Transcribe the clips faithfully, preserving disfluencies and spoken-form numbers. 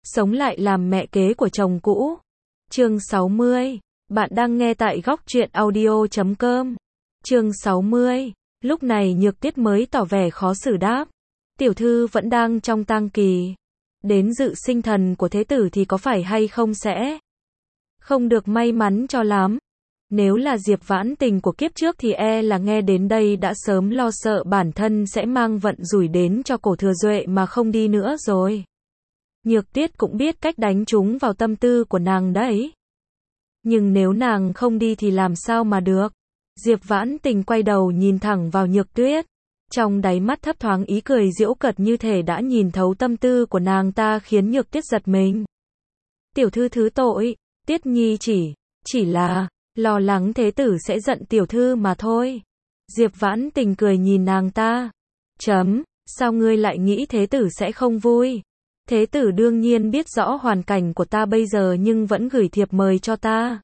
sống lại làm mẹ kế của chồng cũ. Chương sáu mươi. Bạn đang nghe tại góc truyện audio chấm com. Chương sáu mươi. Lúc này Nhược Tuyết mới tỏ vẻ khó xử đáp. Tiểu thư vẫn đang trong tang kỳ. Đến dự sinh thần của thế tử thì có phải hay không sẽ không được may mắn cho lắm. Nếu là Diệp Vãn Tình của kiếp trước thì e là nghe đến đây đã sớm lo sợ bản thân sẽ mang vận rủi đến cho Cổ Thừa Duệ mà không đi nữa rồi. Nhược Tuyết cũng biết cách đánh trúng vào tâm tư của nàng đấy. Nhưng nếu nàng không đi thì làm sao mà được. Diệp Vãn Tình quay đầu nhìn thẳng vào Nhược Tuyết. Trong đáy mắt thấp thoáng ý cười giễu cợt như thể đã nhìn thấu tâm tư của nàng ta khiến Nhược Tuyết giật mình. Tiểu thư thứ tội, Tuyết Nhi chỉ, chỉ là, lo lắng thế tử sẽ giận tiểu thư mà thôi. Diệp Vãn Tình cười nhìn nàng ta. Chấm, sao ngươi lại nghĩ thế tử sẽ không vui? Thế tử đương nhiên biết rõ hoàn cảnh của ta bây giờ nhưng vẫn gửi thiệp mời cho ta.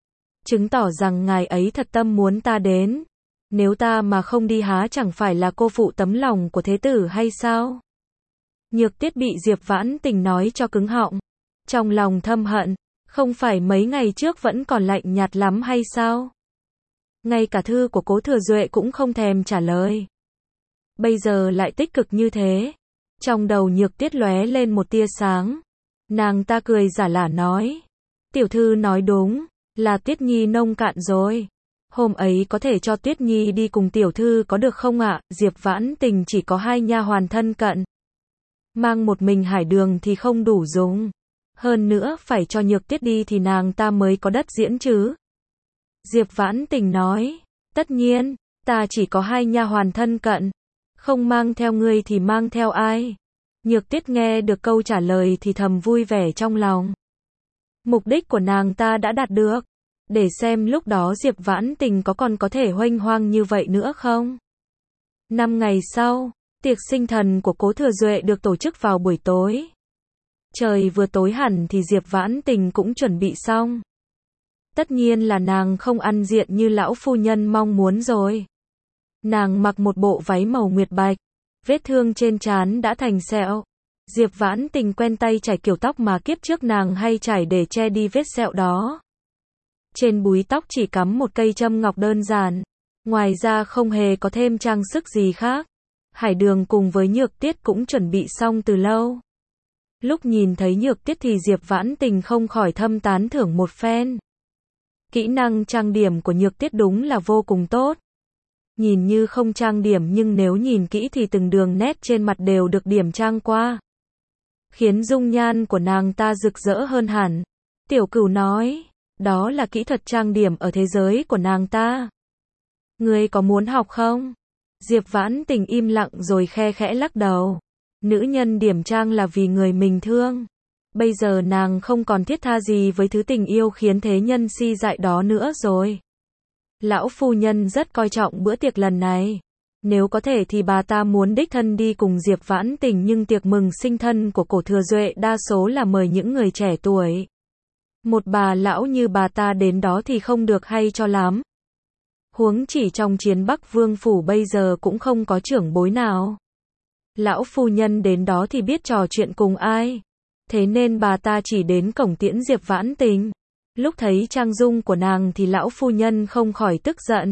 Chứng tỏ rằng ngài ấy thật tâm muốn ta đến. Nếu ta mà không đi há chẳng phải là cô phụ tấm lòng của thế tử hay sao? Nhược Tuyết bị Diệp Vãn Tình nói cho cứng họng. Trong lòng thâm hận, không phải mấy ngày trước vẫn còn lạnh nhạt lắm hay sao? Ngay cả thư của Cố Thừa Duệ cũng không thèm trả lời. Bây giờ lại tích cực như thế. Trong đầu Nhược Tuyết lóe lên một tia sáng. Nàng ta cười giả lả nói. Tiểu thư nói đúng, là Tuyết Nhi nông cạn rồi. Hôm ấy có thể cho Tuyết Nhi đi cùng tiểu thư có được không ạ? Diệp Vãn Tình chỉ có hai nha hoàn thân cận. Mang một mình Hải Đường thì không đủ dùng. Hơn nữa phải cho Nhược Tuyết đi thì nàng ta mới có đất diễn chứ. Diệp Vãn Tình nói. Tất nhiên, ta chỉ có hai nha hoàn thân cận. Không mang theo ngươi thì mang theo ai? Nhược Tuyết nghe được câu trả lời thì thầm vui vẻ trong lòng. Mục đích của nàng ta đã đạt được. Để xem lúc đó Diệp Vãn Tình có còn có thể huênh hoang như vậy nữa không? Năm ngày sau, tiệc sinh thần của Cố Thừa Duệ được tổ chức vào buổi tối. Trời vừa tối hẳn thì Diệp Vãn Tình cũng chuẩn bị xong. Tất nhiên là nàng không ăn diện như lão phu nhân mong muốn rồi. Nàng mặc một bộ váy màu nguyệt bạch, vết thương trên trán đã thành sẹo. Diệp Vãn Tình quen tay chải kiểu tóc mà kiếp trước nàng hay chải để che đi vết sẹo đó. Trên búi tóc chỉ cắm một cây châm ngọc đơn giản, ngoài ra không hề có thêm trang sức gì khác. Hải Đường cùng với Nhược Tuyết cũng chuẩn bị xong từ lâu. Lúc nhìn thấy Nhược Tuyết thì Diệp Vãn Tình không khỏi thâm tán thưởng một phen. Kỹ năng trang điểm của Nhược Tuyết đúng là vô cùng tốt. Nhìn như không trang điểm nhưng nếu nhìn kỹ thì từng đường nét trên mặt đều được điểm trang qua. Khiến dung nhan của nàng ta rực rỡ hơn hẳn. Tiểu Cửu nói, đó là kỹ thuật trang điểm ở thế giới của nàng ta. Ngươi có muốn học không? Diệp Vãn Tình im lặng rồi khe khẽ lắc đầu. Nữ nhân điểm trang là vì người mình thương. Bây giờ nàng không còn thiết tha gì với thứ tình yêu khiến thế nhân si dại đó nữa rồi. Lão phu nhân rất coi trọng bữa tiệc lần này. Nếu có thể thì bà ta muốn đích thân đi cùng Diệp Vãn Tình nhưng tiệc mừng sinh thân của Cổ Thừa Duệ đa số là mời những người trẻ tuổi. Một bà lão như bà ta đến đó thì không được hay cho lắm. Huống chỉ trong Chiến Bắc Vương Phủ bây giờ cũng không có trưởng bối nào. Lão phu nhân đến đó thì biết trò chuyện cùng ai. Thế nên bà ta chỉ đến cổng tiễn Diệp Vãn Tình. Lúc thấy trang dung của nàng thì lão phu nhân không khỏi tức giận.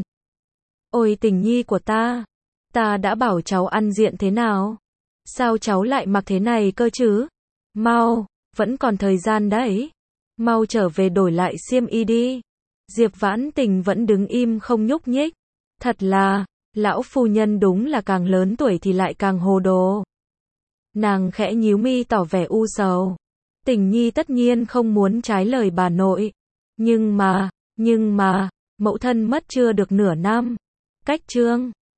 Ôi Tình Nhi của ta, ta đã bảo cháu ăn diện thế nào? Sao cháu lại mặc thế này cơ chứ? Mau, vẫn còn thời gian đấy. Mau trở về đổi lại xiêm y đi. Diệp Vãn Tình vẫn đứng im không nhúc nhích. Thật là, lão phu nhân đúng là càng lớn tuổi thì lại càng hồ đồ. Nàng khẽ nhíu mi tỏ vẻ u sầu. Tình Nhi tất nhiên không muốn trái lời bà nội. Nhưng mà, nhưng mà, mẫu thân mất chưa được nửa năm. Cách trương,